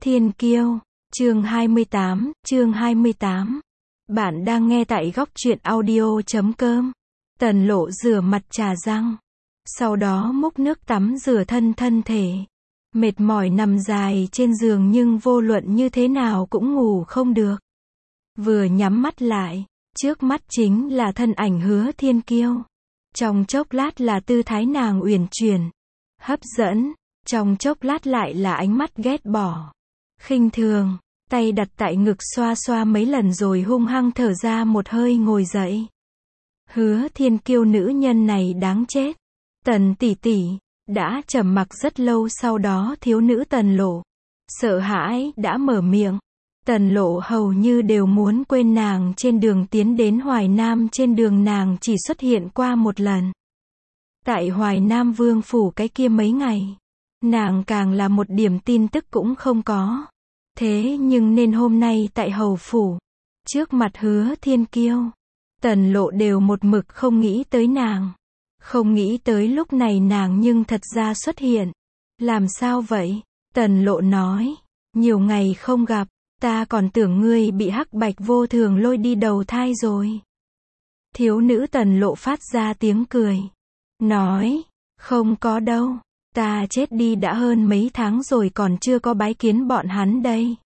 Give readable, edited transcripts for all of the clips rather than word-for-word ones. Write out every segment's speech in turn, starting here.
Thiên Kiêu, chương 28. Bạn đang nghe tại góc truyện audio.com. Tần Lộ rửa mặt trà răng. Sau đó múc nước tắm rửa thân thể. Mệt mỏi nằm dài trên giường nhưng vô luận như thế nào cũng ngủ không được. Vừa nhắm mắt lại, trước mắt chính là thân ảnh Hứa Thiên Kiêu. Trong chốc lát là tư thái nàng uyển chuyển, hấp dẫn, trong chốc lát lại là ánh mắt ghét bỏ, khinh thường, tay đặt tại ngực xoa xoa mấy lần rồi hung hăng thở ra một hơi ngồi dậy. Hứa Thiên Kiêu nữ nhân này đáng chết. Tần tỷ tỷ, đã trầm mặc rất lâu sau đó thiếu nữ Tần Lộ, sợ hãi, đã mở miệng. Tần Lộ hầu như đều muốn quên nàng trên đường tiến đến Hoài Nam, trên đường nàng chỉ xuất hiện qua một lần. Tại Hoài Nam Vương phủ cái kia mấy ngày, nàng càng là một điểm tin tức cũng không có. Thế nhưng nên hôm nay tại hầu phủ, trước mặt Hứa Thiên Kiêu, Tần Lộ đều một mực không nghĩ tới nàng. Không nghĩ tới lúc này nàng nhưng thật ra xuất hiện. Làm sao vậy? Tần Lộ nói, nhiều ngày không gặp, ta còn tưởng ngươi bị Hắc Bạch Vô Thường lôi đi đầu thai rồi. Thiếu nữ Tần Lộ phát ra tiếng cười, nói, không có đâu, ta chết đi đã hơn mấy tháng rồi còn chưa có bái kiến bọn hắn đây.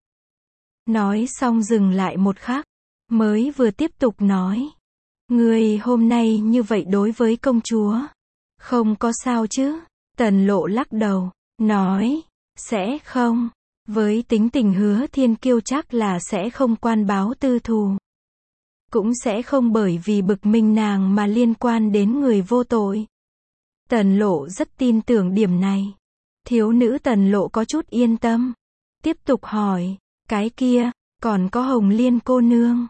Nói xong dừng lại một khắc, mới vừa tiếp tục nói, ngươi hôm nay như vậy đối với công chúa, không có sao chứ? Tần Lộ lắc đầu, nói, sẽ không, với tính tình Hứa Thiên Kiêu chắc là sẽ không quan báo tư thù. Cũng sẽ không bởi vì bực mình nàng mà liên quan đến người vô tội. Tần Lộ rất tin tưởng điểm này. Thiếu nữ Tần Lộ có chút yên tâm. Tiếp tục hỏi, cái kia, còn có Hồng Liên cô nương.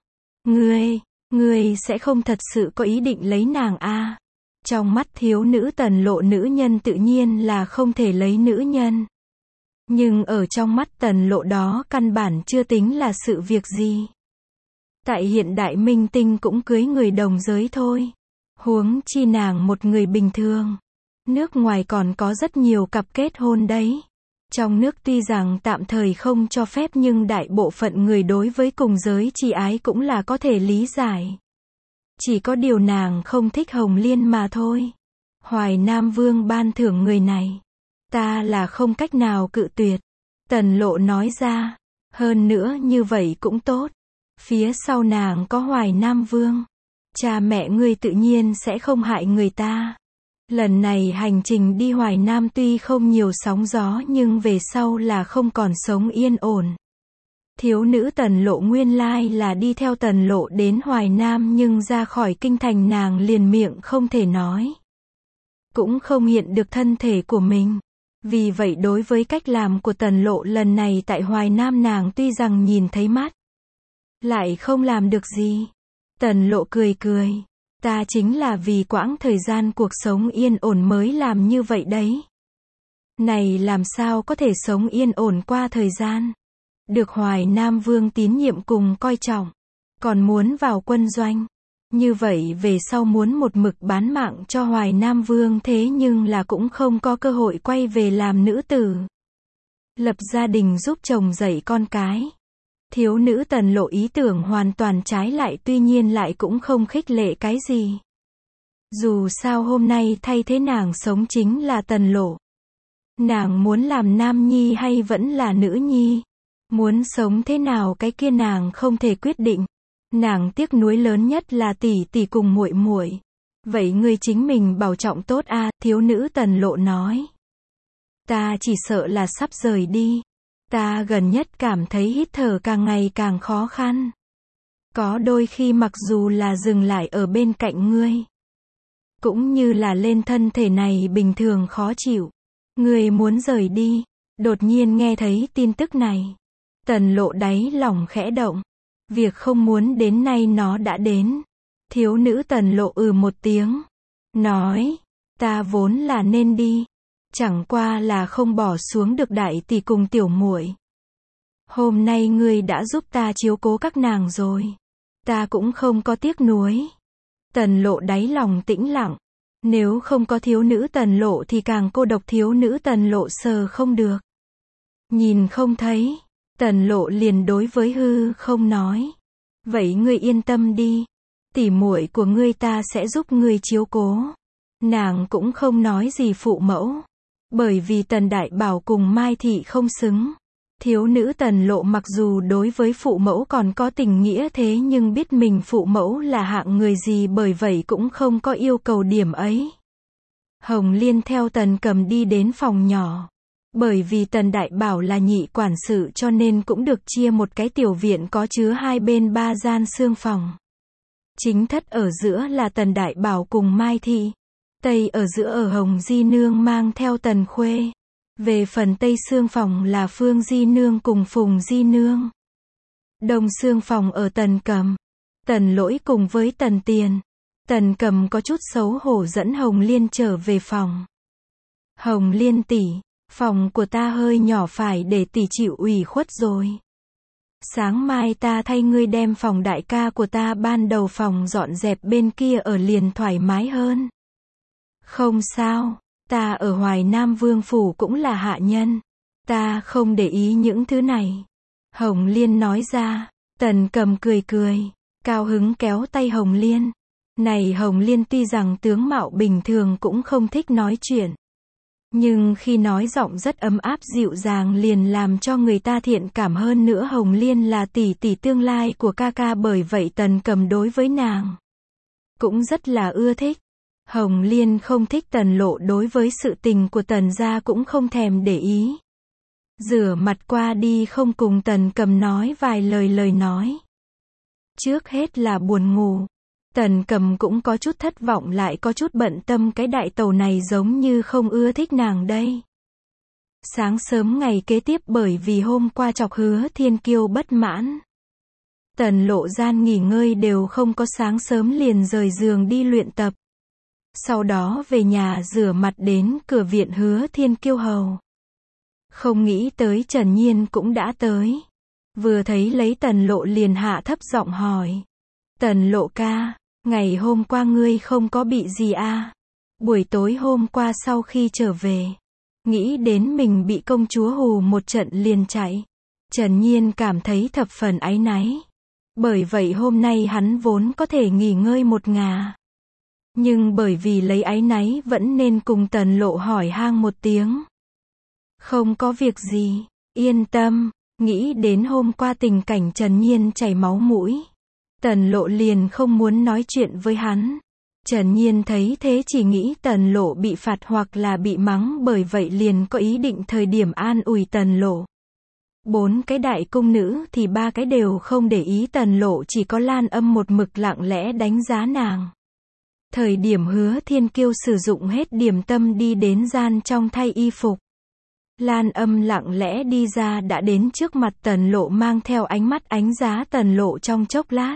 Ngươi sẽ không thật sự có ý định lấy nàng à? Trong mắt thiếu nữ Tần Lộ nữ nhân tự nhiên là không thể lấy nữ nhân. Nhưng ở trong mắt Tần Lộ đó căn bản chưa tính là sự việc gì. Tại hiện đại minh tinh cũng cưới người đồng giới thôi. Huống chi nàng một người bình thường. Nước ngoài còn có rất nhiều cặp kết hôn đấy. Trong nước tuy rằng tạm thời không cho phép nhưng đại bộ phận người đối với cùng giới chi ái cũng là có thể lý giải. Chỉ có điều nàng không thích Hồng Liên mà thôi. Hoài Nam Vương ban thưởng người này, ta là không cách nào cự tuyệt. Tần Lộ nói ra, hơn nữa như vậy cũng tốt. Phía sau nàng có Hoài Nam Vương, cha mẹ ngươi tự nhiên sẽ không hại người ta. Lần này hành trình đi Hoài Nam tuy không nhiều sóng gió nhưng về sau là không còn sống yên ổn. Thiếu nữ Tần Lộ nguyên lai là đi theo Tần Lộ đến Hoài Nam nhưng ra khỏi kinh thành nàng liền miệng không thể nói. Cũng không hiện được thân thể của mình. Vì vậy đối với cách làm của Tần Lộ lần này tại Hoài Nam nàng tuy rằng nhìn thấy mắt, lại không làm được gì. Tần Lộ cười, ta chính là vì quãng thời gian cuộc sống yên ổn mới làm như vậy đấy. Này làm sao có thể sống yên ổn qua thời gian. Được Hoài Nam Vương tín nhiệm cùng coi trọng, còn muốn vào quân doanh. Như vậy về sau muốn một mực bán mạng cho Hoài Nam Vương thế nhưng là cũng không có cơ hội quay về làm nữ tử. Lập gia đình giúp chồng dạy con cái. Thiếu nữ Tần Lộ ý tưởng hoàn toàn trái lại tuy nhiên lại cũng không khích lệ cái gì. Dù sao hôm nay thay thế nàng sống chính là Tần Lộ. Nàng muốn làm nam nhi hay vẫn là nữ nhi? Muốn sống thế nào cái kia nàng không thể quyết định. Nàng tiếc nuối lớn nhất là tỷ tỷ cùng muội muội. Vậy ngươi chính mình bảo trọng tốt a, thiếu nữ Tần Lộ nói. Ta chỉ sợ là sắp rời đi. Ta gần nhất cảm thấy hít thở càng ngày càng khó khăn. Có đôi khi mặc dù là dừng lại ở bên cạnh ngươi, cũng như là lên thân thể này bình thường khó chịu. Ngươi muốn rời đi. Đột nhiên nghe thấy tin tức này, Tần Lộ đáy lòng khẽ động. Việc không muốn đến nay nó đã đến. Thiếu nữ Tần Lộ một tiếng, nói, ta vốn là nên đi, chẳng qua là không bỏ xuống được đại tỷ cùng tiểu muội. Hôm nay ngươi đã giúp ta chiếu cố các nàng rồi, ta cũng không có tiếc nuối. Tần Lộ đáy lòng tĩnh lặng. Nếu không có thiếu nữ Tần Lộ thì càng cô độc, thiếu nữ Tần Lộ sờ không được, nhìn không thấy, Tần Lộ liền đối với hư không nói. Vậy ngươi yên tâm đi. Tỉ muội của ngươi ta sẽ giúp ngươi chiếu cố. Nàng cũng không nói gì phụ mẫu. Bởi vì Tần Đại Bảo cùng Mai Thị không xứng. Thiếu nữ Tần Lộ mặc dù đối với phụ mẫu còn có tình nghĩa thế nhưng biết mình phụ mẫu là hạng người gì, bởi vậy cũng không có yêu cầu điểm ấy. Hồng Liên theo Tần Cầm đi đến phòng nhỏ. Bởi vì Tần Đại Bảo là nhị quản sự cho nên cũng được chia một cái tiểu viện có chứa hai bên 3 gian xương phòng. Chính thất ở giữa là Tần Đại Bảo cùng Mai Thị. Tây ở giữa ở Hồng Di Nương mang theo Tần Khuê. Về phần Tây xương phòng là Phương Di Nương cùng Phùng Di Nương. Đông xương phòng ở Tần Cầm, Tần Lỗi cùng với Tần Tiền. Tần Cầm có chút xấu hổ dẫn Hồng Liên trở về phòng. Hồng Liên tỷ, phòng của ta hơi nhỏ phải để tỷ chịu ủy khuất rồi. Sáng mai ta thay ngươi đem phòng đại ca của ta ban đầu phòng dọn dẹp bên kia ở liền thoải mái hơn. Không sao, ta ở Hoài Nam Vương Phủ cũng là hạ nhân. Ta không để ý những thứ này. Hồng Liên nói ra. Tần Cầm cười cười, cao hứng kéo tay Hồng Liên. Này Hồng Liên tuy rằng tướng mạo bình thường cũng không thích nói chuyện. Nhưng khi nói giọng rất ấm áp dịu dàng liền làm cho người ta thiện cảm hơn nữa. Hồng Liên là tỷ tỷ tương lai của ca ca, bởi vậy Tần Cầm đối với nàng cũng rất là ưa thích. Hồng Liên không thích Tần Lộ đối với sự tình của Tần gia cũng không thèm để ý. Rửa mặt qua đi không cùng Tần Cầm nói vài lời nói. Trước hết là buồn ngủ. Tần Cầm cũng có chút thất vọng lại có chút bận tâm, cái đại tẩu này giống như không ưa thích nàng đây. Sáng sớm ngày kế tiếp bởi vì hôm qua chọc Hứa Thiên Kiêu bất mãn. Tần Lộ gian nghỉ ngơi đều không có, sáng sớm liền rời giường đi luyện tập. Sau đó về nhà rửa mặt đến cửa viện Hứa Thiên Kiêu hầu. Không nghĩ tới Trần Nhiên cũng đã tới. Vừa thấy lấy Tần Lộ liền hạ thấp giọng hỏi. Tần Lộ ca, ngày hôm qua ngươi không có bị gì à? Buổi tối hôm qua sau khi trở về, nghĩ đến mình bị công chúa hù một trận liền chạy. Trần Nhiên cảm thấy thập phần áy náy. Bởi vậy hôm nay hắn vốn có thể nghỉ ngơi một ngả. Nhưng bởi vì lấy áy náy vẫn nên cùng Tần Lộ hỏi han một tiếng. Không có việc gì, yên tâm. Nghĩ đến hôm qua tình cảnh Trần Nhiên chảy máu mũi, Tần Lộ liền không muốn nói chuyện với hắn. Trần Nhiên thấy thế chỉ nghĩ Tần Lộ bị phạt hoặc là bị mắng, bởi vậy liền có ý định thời điểm an ủi Tần Lộ. 4 cái đại cung nữ thì 3 cái đều không để ý Tần Lộ, chỉ có Lan Âm một mực lặng lẽ đánh giá nàng. Thời điểm Hứa Thiên Kiêu sử dụng hết điểm tâm đi đến gian trong thay y phục. Lan Âm lặng lẽ đi ra đã đến trước mặt Tần Lộ, mang theo ánh mắt ánh giá Tần Lộ trong chốc lát.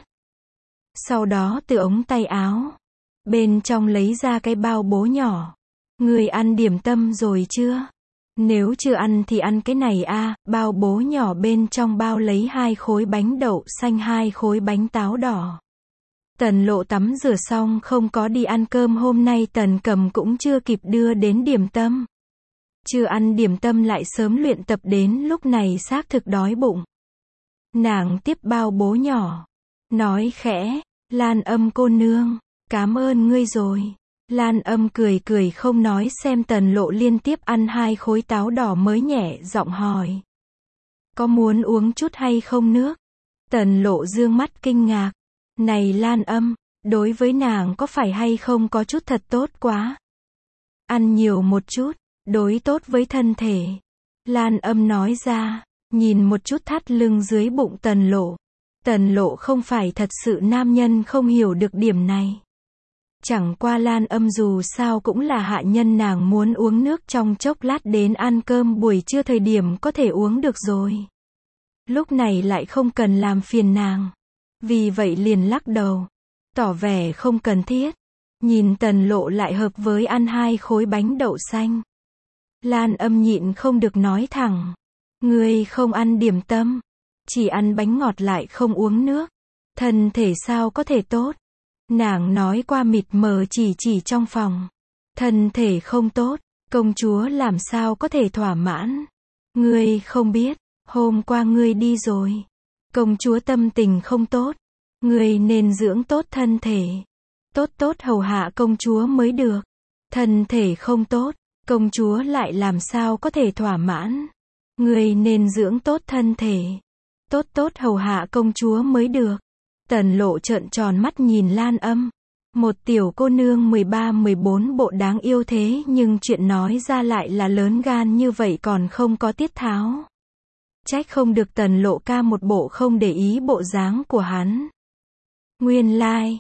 Sau đó từ ống tay áo bên trong lấy ra cái bao bố nhỏ. Người ăn điểm tâm rồi chưa? Nếu chưa ăn thì ăn cái này a. Bao bố nhỏ bên trong bao lấy 2 khối bánh đậu xanh, 2 khối bánh táo đỏ. Tần Lộ tắm rửa xong không có đi ăn cơm, hôm nay Tần Cầm cũng chưa kịp đưa đến điểm tâm. Chưa ăn điểm tâm lại sớm luyện tập, đến lúc này xác thực đói bụng. Nàng tiếp bao bố nhỏ, nói khẽ, Lan Âm cô nương, cảm ơn ngươi rồi. Lan Âm cười cười không nói, xem Tần Lộ liên tiếp ăn 2 khối táo đỏ mới nhẹ giọng hỏi. Có muốn uống chút hay không nước? Tần Lộ dương mắt kinh ngạc. Này Lan Âm, đối với nàng có phải hay không có chút thật tốt quá? Ăn nhiều một chút, đối tốt với thân thể. Lan Âm nói ra, nhìn một chút thắt lưng dưới bụng Tần Lộ. Tần Lộ không phải thật sự nam nhân không hiểu được điểm này. Chẳng qua Lan Âm dù sao cũng là hạ nhân, nàng muốn uống nước trong chốc lát đến ăn cơm buổi trưa thời điểm có thể uống được rồi. Lúc này lại không cần làm phiền nàng. Vì vậy liền lắc đầu, tỏ vẻ không cần thiết. Nhìn Tần Lộ lại hợp với ăn 2 khối bánh đậu xanh. Lan Âm nhịn không được nói thẳng. Ngươi không ăn điểm tâm, chỉ ăn bánh ngọt lại không uống nước. Thân thể sao có thể tốt? Nàng nói qua mịt mờ chỉ trong phòng. Thân thể không tốt, công chúa làm sao có thể thỏa mãn? Ngươi không biết, Hôm qua ngươi đi rồi. Công chúa tâm tình không tốt. Ngươi nên dưỡng tốt thân thể. Tốt tốt hầu hạ công chúa mới được. Thân thể không tốt, công chúa lại làm sao có thể thỏa mãn. Ngươi nên dưỡng tốt thân thể. Tốt tốt hầu hạ công chúa mới được. Tần Lộ trợn tròn mắt nhìn Lan Âm. Một tiểu cô nương 13-14 bộ đáng yêu thế nhưng chuyện nói ra lại là lớn gan như vậy còn không có tiết tháo. Trách không được Tần Lộ ca một bộ không để ý bộ dáng của hắn. Nguyên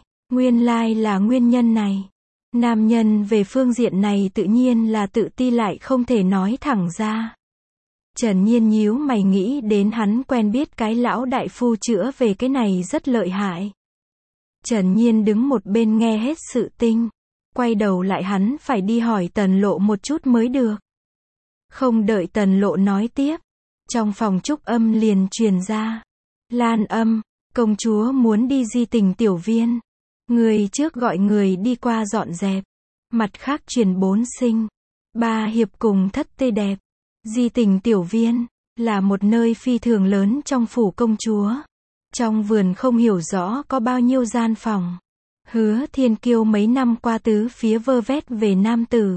lai là nguyên nhân này. Nam nhân về phương diện này tự nhiên là tự ti lại không thể nói thẳng ra. Trần Nhiên nhíu mày nghĩ đến hắn quen biết cái lão đại phu chữa về cái này rất lợi hại. Trần Nhiên đứng một bên nghe hết sự tình. Quay đầu lại hắn phải đi hỏi Tần Lộ một chút mới được. Không đợi Tần Lộ nói tiếp. Trong phòng Trúc Âm liền truyền ra. Lan Âm, công chúa muốn đi Di Tình tiểu viên. Người trước gọi người đi qua dọn dẹp. Mặt khác truyền 4 sinh. 3 hiệp cùng thất tê đẹp. Di Tình tiểu viên là một nơi phi thường lớn trong phủ công chúa. Trong vườn không hiểu rõ có bao nhiêu gian phòng. Hứa Thiên Kiêu mấy năm qua tứ phía vơ vét về nam tử.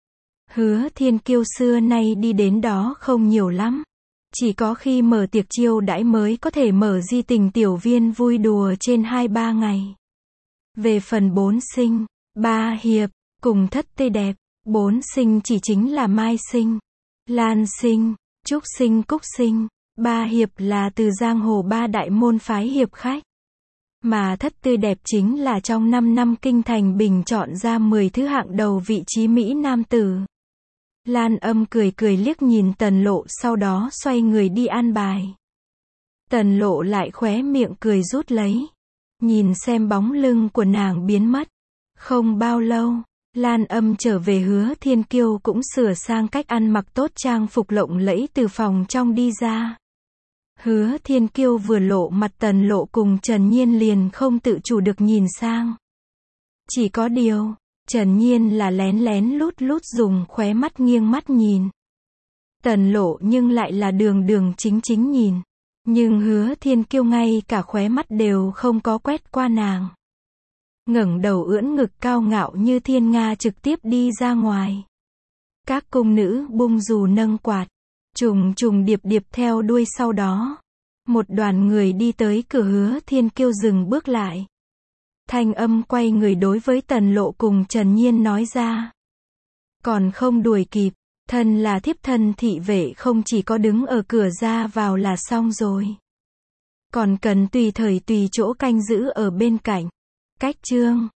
Hứa Thiên Kiêu xưa nay đi đến đó không nhiều lắm. Chỉ có khi mở tiệc chiêu đãi mới có thể mở Di Tình tiểu viên vui đùa trên 2-3 ngày. Về phần 4 sinh, 3 hiệp, cùng thất tê đẹp, 4 sinh chỉ chính là Mai sinh, Lan sinh, Trúc sinh, Cúc sinh. 3 hiệp là từ giang hồ 3 đại môn phái hiệp khách. Mà thất tươi đẹp chính là trong 5 năm kinh thành bình chọn ra 10 thứ hạng đầu vị trí Mỹ nam tử. Lan Âm cười cười liếc nhìn Tần Lộ sau đó xoay người đi an bài. Tần Lộ lại khóe miệng cười rút lấy. Nhìn xem bóng lưng của nàng biến mất. Không bao lâu, Lan Âm trở về Hứa Thiên Kiêu cũng sửa sang cách ăn mặc tốt trang phục lộng lẫy từ phòng trong đi ra. Hứa Thiên Kiêu vừa lộ mặt Tần Lộ cùng Trần Nhiên liền không tự chủ được nhìn sang. Chỉ có điều, Trần Nhiên là lén lén lút lút dùng khóe mắt nghiêng mắt nhìn. Tần Lộ nhưng lại là đường đường chính chính nhìn. Nhưng Hứa Thiên Kiêu ngay cả khóe mắt đều không có quét qua nàng. Ngẩng đầu ưỡn ngực cao ngạo như thiên nga trực tiếp đi ra ngoài. Các cung nữ bung dù nâng quạt. Trùng trùng điệp điệp theo đuôi sau đó. Một đoàn người đi tới cửa Hứa Thiên Kiêu dừng bước lại. Thanh âm quay người đối với Tần Lộ cùng Trần Nhiên nói ra. Còn không đuổi kịp, thân là thiếp thân thị vệ không chỉ có đứng ở cửa ra vào là xong rồi. Còn cần tùy thời tùy chỗ canh giữ ở bên cạnh. Cách chương